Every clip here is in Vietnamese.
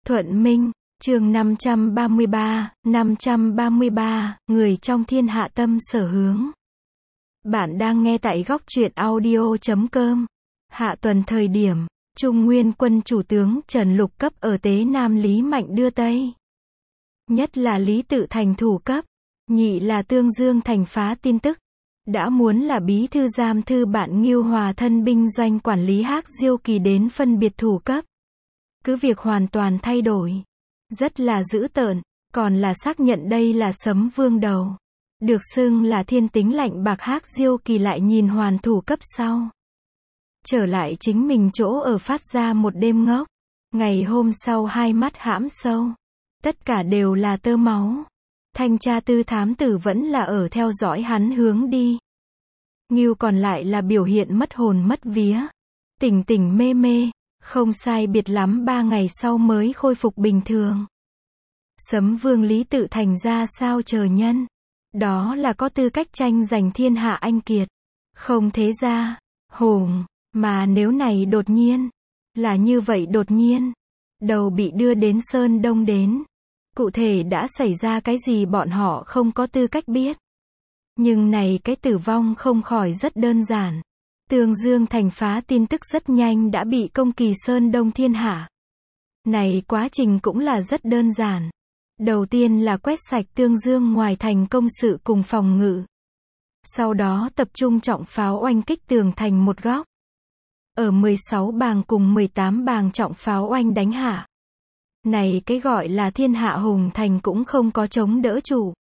Thuận Minh, chương 533, người trong thiên hạ tâm sở hướng. Bạn đang nghe tại góc truyện audio.com. Hạ tuần thời điểm, Trung Nguyên quân chủ tướng Trần Lục cấp ở Tế Nam Lý Mạnh đưa Tây. Nhất là Lý Tự Thành thủ cấp, nhị là Tương Dương Thành phá tin tức. Đã muốn là bí thư giam thư bạn Ngưu Hòa thân binh doanh quản lý Hác Diêu Kỳ đến phân biệt thủ cấp. Cứ việc hoàn toàn thay đổi. Rất là dữ tợn, còn là xác nhận đây là Sấm Vương đầu. Được xưng là thiên tính lạnh bạc Hác Diêu Kỳ lại nhìn hoàn thủ cấp sau. Trở lại chính mình chỗ ở phát ra một đêm ngốc. Ngày hôm sau hai mắt hãm sâu. Tất cả đều là tơ máu. Thanh tra tư thám tử vẫn là ở theo dõi hắn hướng đi. Ngưu còn lại là biểu hiện mất hồn mất vía. Tỉnh tỉnh mê mê. Không sai biệt lắm 3 ngày sau mới khôi phục bình thường. Sấm Vương Lý Tự Thành ra sao chờ nhân. Đó là có tư cách tranh giành thiên hạ anh kiệt. Không thế ra, hùng, mà nếu này đột nhiên, là như vậy đột nhiên, đầu bị đưa đến Sơn Đông đến. Cụ thể đã xảy ra cái gì bọn họ không có tư cách biết. Nhưng này cái tử vong không khỏi rất đơn giản. Tương Dương Thành phá tin tức rất nhanh đã bị công kỳ Sơn Đông thiên hạ. Này quá trình cũng là rất đơn giản. Đầu tiên là quét sạch Tương Dương ngoài thành công sự cùng phòng ngự. Sau đó tập trung trọng pháo oanh kích tường thành một góc. Ở 16 bàng cùng 18 bàng trọng pháo oanh đánh hạ. Này cái gọi là thiên hạ hùng thành cũng không có chống đỡ chủ.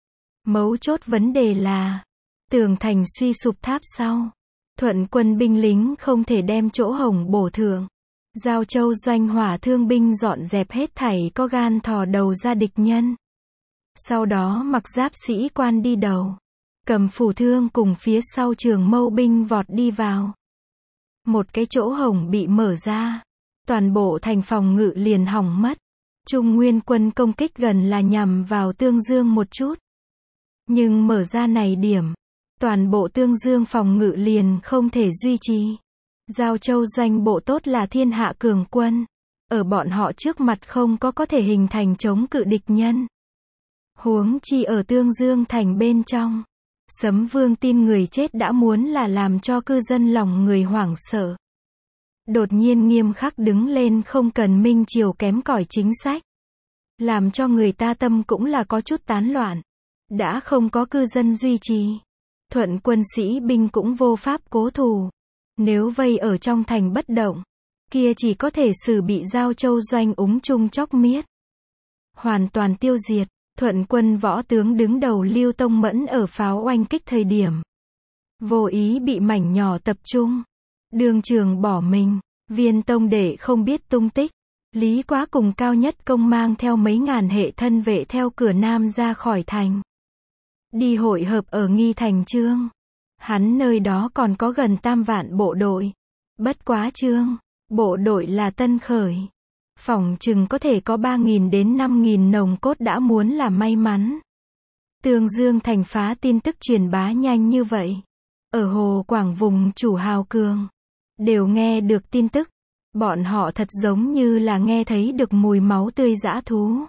Mấu chốt vấn đề là tường thành suy sụp tháp sau. Thuận quân binh lính không thể đem chỗ hổng bổ thượng. Giao Châu doanh hỏa thương binh dọn dẹp hết thảy có gan thò đầu ra địch nhân. Sau đó mặc giáp sĩ quan đi đầu. Cầm phủ thương cùng phía sau trường mâu binh vọt đi vào. Một cái chỗ hổng bị mở ra. Toàn bộ thành phòng ngự liền hỏng mất. Trung Nguyên quân công kích gần là nhằm vào Tương Dương một chút. Nhưng mở ra này điểm. Toàn bộ Tương Dương phòng ngự liền không thể duy trì. Giao Châu doanh bộ tốt là thiên hạ cường quân. Ở bọn họ trước mặt không có thể hình thành chống cự địch nhân. Huống chi ở Tương Dương thành bên trong. Sấm Vương tin người chết đã muốn là làm cho cư dân lòng người hoảng sợ. Đột nhiên nghiêm khắc đứng lên không cần minh triều kém cỏi chính sách. Làm cho người ta tâm cũng là có chút tán loạn. Đã không có cư dân duy trì. Thuận quân sĩ binh cũng vô pháp cố thủ. Nếu vây ở trong thành bất động, kia chỉ có thể xử bị Giao Châu doanh úng chung chóc miết. Hoàn toàn tiêu diệt. Thuận quân võ tướng đứng đầu Lưu Tông Mẫn ở pháo oanh kích thời điểm. Vô ý bị mảnh nhỏ tập trung. Đường trường bỏ mình. Viên tông đệ không biết tung tích. Lý Quá cùng Cao Nhất Công mang theo mấy ngàn hệ thân vệ theo cửa Nam ra khỏi thành. Đi hội hợp ở Nghi Thành Chương. Hắn nơi đó còn có gần 3 vạn bộ đội. Bất quá Chương, bộ đội là tân khởi. Phỏng chừng có thể có 3.000 đến 5.000 nòng cốt đã muốn là may mắn. Tương Dương thành phá tin tức truyền bá nhanh như vậy. Ở Hồ Quảng vùng chủ hào cường. Đều nghe được tin tức. Bọn họ thật giống như là nghe thấy được mùi máu tươi dã thú.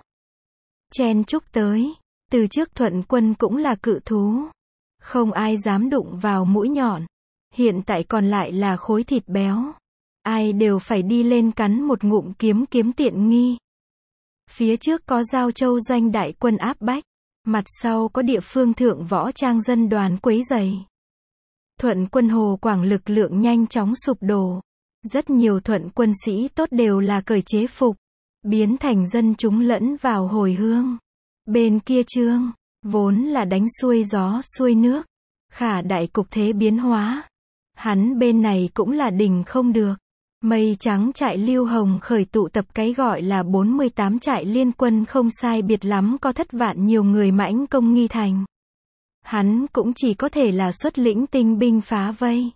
Chen chúc tới. Từ trước Thuận quân cũng là cự thú. Không ai dám đụng vào mũi nhọn. Hiện tại còn lại là khối thịt béo. Ai đều phải đi lên cắn một ngụm kiếm tiện nghi. Phía trước có Giao Châu doanh đại quân áp bách. Mặt sau có địa phương thượng võ trang dân đoàn quấy rầy. Thuận quân Hồ Quảng lực lượng nhanh chóng sụp đổ. Rất nhiều thuận quân sĩ tốt đều là cởi chế phục. Biến thành dân chúng lẫn vào hồi hương. Bên kia Chương, vốn là đánh xuôi gió xuôi nước. Khả đại cục thế biến hóa. Hắn bên này cũng là đình không được. Mây trắng trại Lưu Hồng khởi tụ tập cái gọi là 48 trại liên quân không sai biệt lắm có thất vạn nhiều người mãnh công Nghi Thành. Hắn cũng chỉ có thể là xuất lĩnh tinh binh phá vây.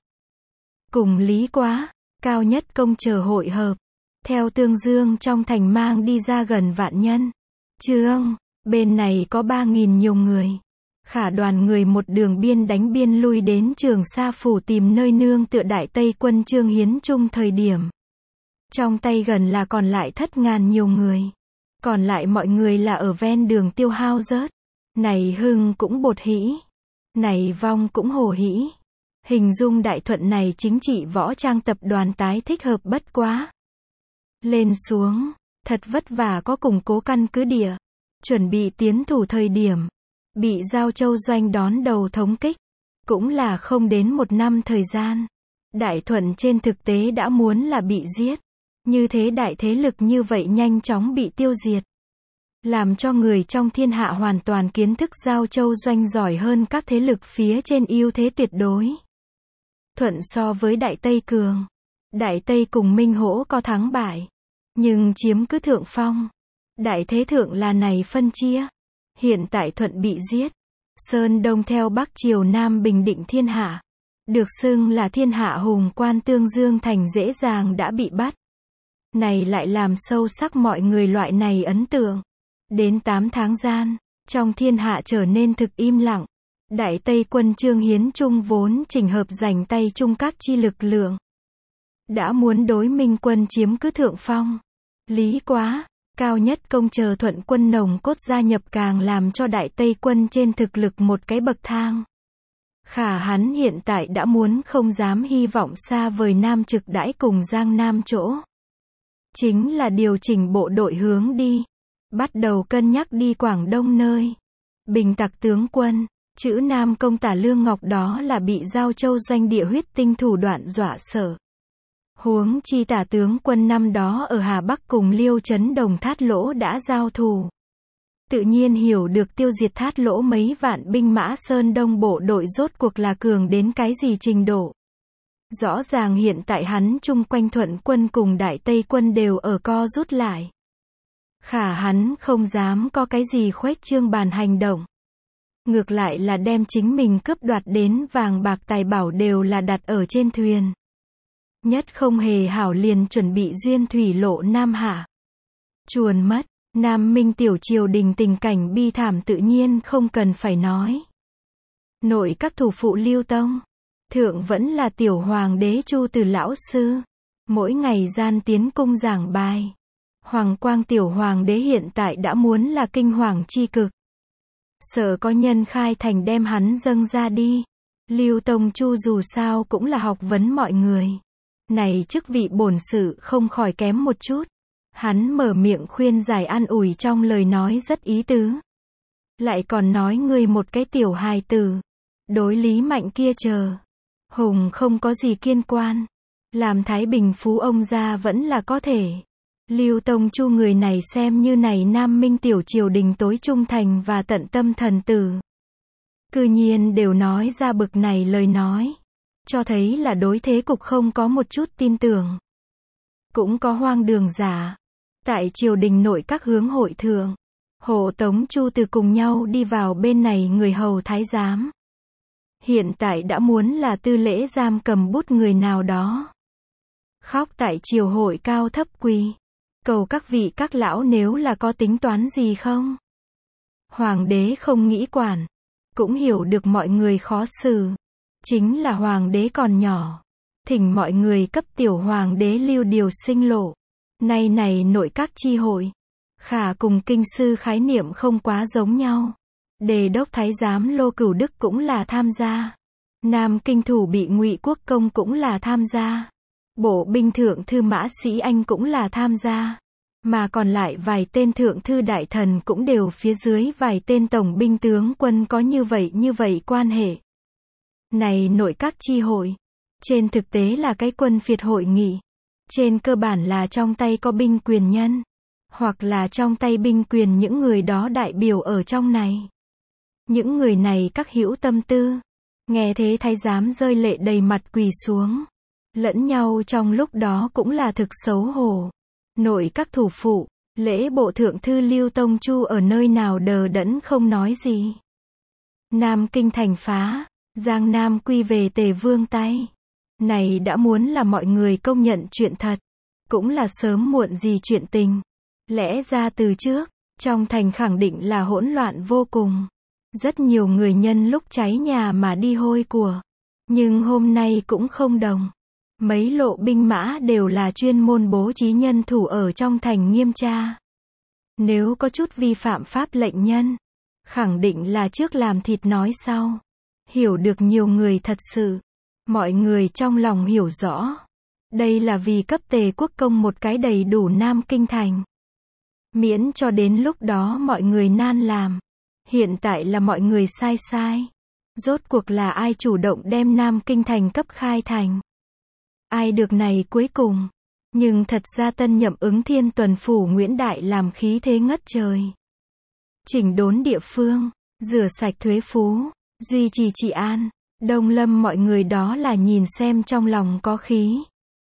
Cùng Lý Quá, Cao Nhất Công chờ hội hợp. Theo Tương Dương trong thành mang đi ra gần vạn nhân. Chương, bên này có 3.000 nhiều người. Khả đoàn người một đường biên đánh biên lui đến Trường Sa phủ tìm nơi nương tựa Đại Tây quân Trương Hiến Trung thời điểm. Trong tay gần là còn lại thất ngàn nhiều người. Còn lại mọi người là ở ven đường tiêu hao rớt. Này hưng cũng bột hĩ. Này vong cũng hổ hĩ. Hình dung Đại Thuận này chính trị võ trang tập đoàn tái thích hợp bất quá. Lên xuống, thật vất vả có củng cố căn cứ địa. Chuẩn bị tiến thủ thời điểm. Bị Giao Châu Doanh đón đầu thống kích. Cũng là không đến 1 năm thời gian. Đại Thuận trên thực tế đã muốn là bị giết. Như thế đại thế lực như vậy nhanh chóng bị tiêu diệt. Làm cho người trong thiên hạ hoàn toàn kiến thức Giao Châu Doanh giỏi hơn các thế lực phía trên ưu thế tuyệt đối. Thuận so với Đại Tây cường. Đại Tây cùng Minh Hỗ có thắng bại. Nhưng chiếm cứ thượng phong. Đại thế thượng là này phân chia. Hiện tại Thuận bị giết. Sơn Đông theo Bắc Triều Nam bình định thiên hạ. Được xưng là thiên hạ hùng quan Tương Dương Thành dễ dàng đã bị bắt. Này lại làm sâu sắc mọi người loại này ấn tượng. Đến 8 tháng gian, trong thiên hạ trở nên thực im lặng. Đại Tây quân Trương Hiến Trung vốn chỉnh hợp dành tay chung các chi lực lượng. Đã muốn đối Minh quân chiếm cứ thượng phong. Lý quá, cao nhất công chờ Thuận quân nồng cốt gia nhập càng làm cho Đại Tây quân trên thực lực một cái bậc thang. Khả hắn hiện tại đã muốn không dám hy vọng xa vời Nam Trực đãi cùng Giang Nam chỗ. Chính là điều chỉnh bộ đội hướng đi. Bắt đầu cân nhắc đi Quảng Đông nơi. Bình tặc tướng quân, chữ Nam công tả Lương Ngọc đó là bị Giao Châu Doanh địa huyết tinh thủ đoạn dọa sợ. Huống chi tả tướng quân năm đó ở Hà Bắc cùng Liêu Trấn Đồng Thát Lỗ đã giao thủ. Tự nhiên hiểu được tiêu diệt Thát Lỗ mấy vạn binh mã Sơn Đông bộ đội rốt cuộc là cường đến cái gì trình độ. Rõ ràng hiện tại hắn chung quanh Thuận quân cùng Đại Tây quân đều ở co rút lại. Khả hắn không dám có cái gì khuếch trương bàn hành động. Ngược lại là đem chính mình cướp đoạt đến vàng bạc tài bảo đều là đặt ở trên thuyền. Nhất không hề hảo liền chuẩn bị duyên thủy lộ Nam Hạ. Chuồn mất, Nam Minh tiểu triều đình tình cảnh bi thảm tự nhiên không cần phải nói. Nội các thủ phụ Lưu Tông, thượng vẫn là tiểu hoàng đế Chu Từ lão sư. Mỗi ngày gian tiến cung giảng bài. Hoàng quang tiểu hoàng đế hiện tại đã muốn là kinh hoàng chi cực. Sợ có nhân khai thành đem hắn dâng ra đi. Lưu Tông Chu dù sao cũng là học vấn mọi người. Này chức vị bổn sự không khỏi kém một chút. Hắn mở miệng khuyên giải an ủi trong lời nói rất ý tứ. Lại còn nói ngươi một cái tiểu hài tử. Đối lý mạnh kia chờ. Hùng không có gì kiên quan. Làm Thái Bình phú ông gia vẫn là có thể. Lưu Tông Chu người này xem như này Nam Minh tiểu triều đình tối trung thành và tận tâm thần tử. Cư nhiên đều nói ra bực này lời nói. Cho thấy là đối thế cục không có một chút tin tưởng. Cũng có hoang đường giả. Tại triều đình nội các hướng hội thượng. Hộ tống Chu Từ cùng nhau đi vào bên này người hầu thái giám. Hiện tại đã muốn là tư lễ giam cầm bút người nào đó. Khóc tại triều hội cao thấp quỳ. Cầu các vị các lão nếu là có tính toán gì không? Hoàng đế không nghĩ quản. Cũng hiểu được mọi người khó xử. Chính là hoàng đế còn nhỏ. Thỉnh mọi người cấp tiểu hoàng đế lưu điều sinh lộ. Nay này nội các chi hội. Khả cùng kinh sư khái niệm không quá giống nhau. Đề đốc thái giám Lô Cửu Đức cũng là tham gia. Nam kinh thủ bị Ngụy Quốc Công cũng là tham gia. Bộ binh thượng thư Mã Sĩ Anh cũng là tham gia. Mà còn lại vài tên thượng thư đại thần cũng đều phía dưới vài tên tổng binh tướng quân có như vậy quan hệ. Này nội các chi hội. Trên thực tế là cái quân phiệt hội nghị. Trên cơ bản là trong tay có binh quyền nhân. Hoặc là trong tay binh quyền những người đó đại biểu ở trong này. Những người này các hữu tâm tư. Nghe thế thái giám rơi lệ đầy mặt quỳ xuống. Lẫn nhau trong lúc đó cũng là thực xấu hổ. Nội các thủ phụ, lễ bộ thượng thư Lưu Tông Chu ở nơi nào đờ đẫn không nói gì. Nam kinh thành phá, Giang Nam quy về Tề Vương tay. Này đã muốn là mọi người công nhận chuyện thật. Cũng là sớm muộn gì chuyện tình. Lẽ ra từ trước, trong thành khẳng định là hỗn loạn vô cùng. Rất nhiều người nhân lúc cháy nhà mà đi hôi của. Nhưng hôm nay cũng không đồng. Mấy lộ binh mã đều là chuyên môn bố trí nhân thủ ở trong thành nghiêm tra. Nếu có chút vi phạm pháp lệnh nhân, khẳng định là trước làm thịt nói sau. Hiểu được nhiều người thật sự. Mọi người trong lòng hiểu rõ. Đây là vì cấp Tề quốc công một cái đầy đủ Nam Kinh thành. Miễn cho đến lúc đó mọi người nan làm. Hiện tại là mọi người sai sai. Rốt cuộc là ai chủ động đem Nam Kinh thành cấp khai thành? Ai được này cuối cùng? Nhưng thật ra tân nhậm Ứng Thiên tuần phủ Nguyễn Đại làm khí thế ngất trời. Chỉnh đốn địa phương, rửa sạch thuế phú, duy trì trị an. Đông Lâm mọi người đó là nhìn xem trong lòng có khí.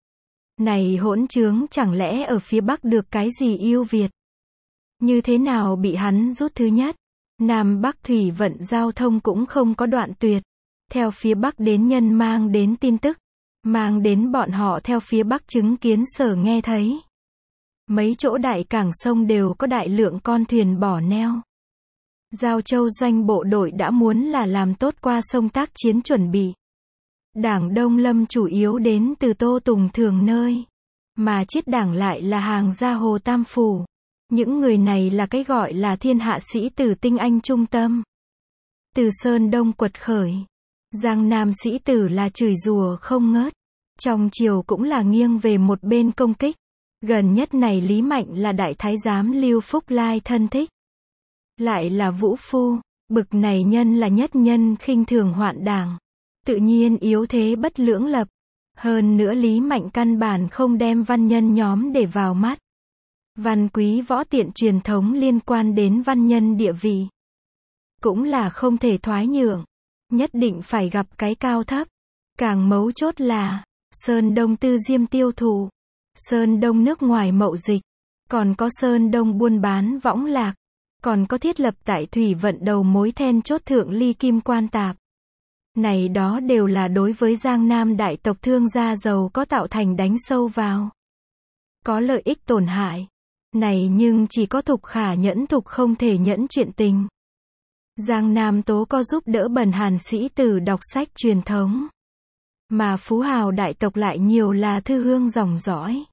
Này hỗn trướng chẳng lẽ ở phía Bắc được cái gì ưu việt? Như thế nào bị hắn rút thứ nhất? Nam Bắc thủy vận giao thông cũng không có đoạn tuyệt. Theo phía Bắc đến nhân mang đến tin tức. Mang đến bọn họ theo phía Bắc chứng kiến sở nghe thấy. Mấy chỗ đại cảng sông đều có đại lượng con thuyền bỏ neo. Giao Châu doanh bộ đội đã muốn là làm tốt qua sông tác chiến chuẩn bị. Đảng Đông Lâm chủ yếu đến từ Tô Tùng Thường nơi. Mà chiết đảng lại là hàng gia Hồ Tam Phủ. Những người này là cái gọi là thiên hạ sĩ tử tinh anh trung tâm. Từ Sơn Đông quật khởi. Giang Nam sĩ tử là chửi rủa không ngớt. Trong triều cũng là nghiêng về một bên công kích. Gần nhất này Lý Mạnh là đại thái giám Lưu Phúc Lai thân thích. Lại là vũ phu. Bực này nhân là nhất nhân khinh thường hoạn đảng. Tự nhiên yếu thế bất lưỡng lập. Hơn nữa Lý Mạnh căn bản không đem văn nhân nhóm để vào mắt. Văn quý võ tiện truyền thống liên quan đến văn nhân địa vị. Cũng là không thể thoái nhượng. Nhất định phải gặp cái cao thấp. Càng mấu chốt là, Sơn Đông tư diêm tiêu thụ. Sơn Đông nước ngoài mậu dịch. Còn có Sơn Đông buôn bán võng lạc. Còn có thiết lập tại thủy vận đầu mối then chốt thượng ly kim quan tạp. Này đó đều là đối với Giang Nam đại tộc thương gia giàu có tạo thành đánh sâu vào. Có lợi ích tổn hại. Này nhưng chỉ có Thục khả nhẫn Thục không thể nhẫn chuyện tình. Giang Nam tố có giúp đỡ bần hàn sĩ tử đọc sách truyền thống. Mà phú hào đại tộc lại nhiều là thư hương dòng dõi.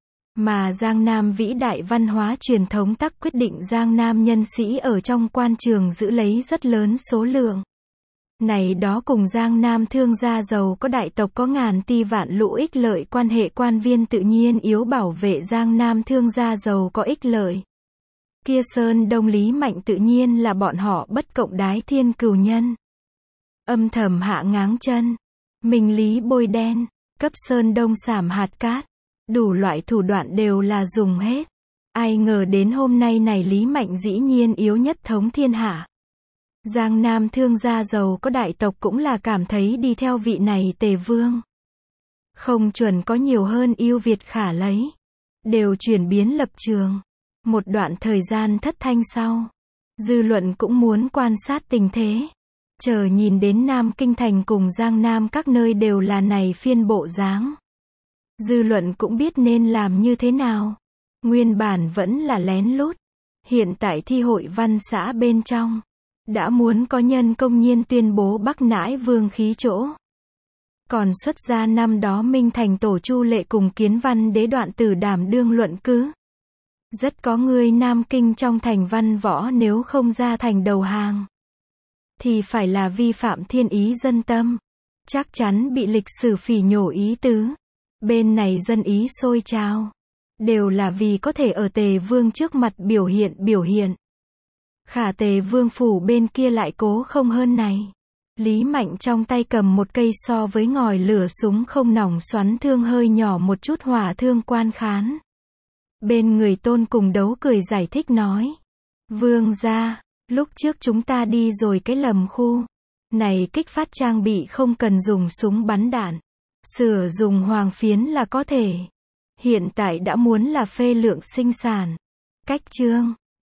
Mà Giang Nam vĩ đại văn hóa truyền thống tắc quyết định Giang Nam nhân sĩ ở trong quan trường giữ lấy rất lớn số lượng. Này đó cùng Giang Nam thương gia giàu có đại tộc có ngàn ti vạn lũ ích lợi quan hệ quan viên tự nhiên yếu bảo vệ Giang Nam thương gia giàu có ích lợi. Kia Sơn Đông Lý Mạnh tự nhiên là bọn họ bất cộng đái thiên cừu nhân. Âm thầm hạ ngáng chân. Minh Lý bôi đen. Cấp Sơn Đông sảm hạt cát. Đủ loại thủ đoạn đều là dùng hết. Ai ngờ đến hôm nay này Lý Mạnh dĩ nhiên yếu nhất thống thiên hạ. Giang Nam thương gia giàu có đại tộc cũng là cảm thấy đi theo vị này Tề Vương. Không chuẩn có nhiều hơn ưu việt khả lấy. Đều chuyển biến lập trường. Một đoạn thời gian thất thanh sau. Dư luận cũng muốn quan sát tình thế. Chờ nhìn đến Nam Kinh thành cùng Giang Nam các nơi đều là này phiên bộ dáng. Dư luận cũng biết nên làm như thế nào. Nguyên bản vẫn là lén lút. Hiện tại thi hội văn xã bên trong. Đã muốn có nhân công nhiên tuyên bố Bắc nãi vương khí chỗ. Còn xuất ra năm đó Minh Thành tổ Chu Lệ cùng Kiến Văn Đế đoạn tử đảm đương luận cứ. Rất có người Nam Kinh trong thành văn võ nếu không ra thành đầu hàng. Thì phải là vi phạm thiên ý dân tâm. Chắc chắn bị lịch sử phỉ nhổ ý tứ. Bên này dân ý sôi trào. Đều là vì có thể ở Tề Vương trước mặt biểu hiện. Khả Tề Vương phủ bên kia lại cố không hơn này. Lý Mạnh trong tay cầm một cây so với ngòi lửa súng không nòng xoắn thương hơi nhỏ một chút hỏa thương quan khán. Bên người Tôn cùng đấu cười giải thích nói. Vương gia, lúc trước chúng ta đi rồi cái lầm khu. Này kích phát trang bị không cần dùng súng bắn đạn. Sửa dùng hoàng phiến là có thể. Hiện tại đã muốn là phê lượng sinh sản. Cách chương.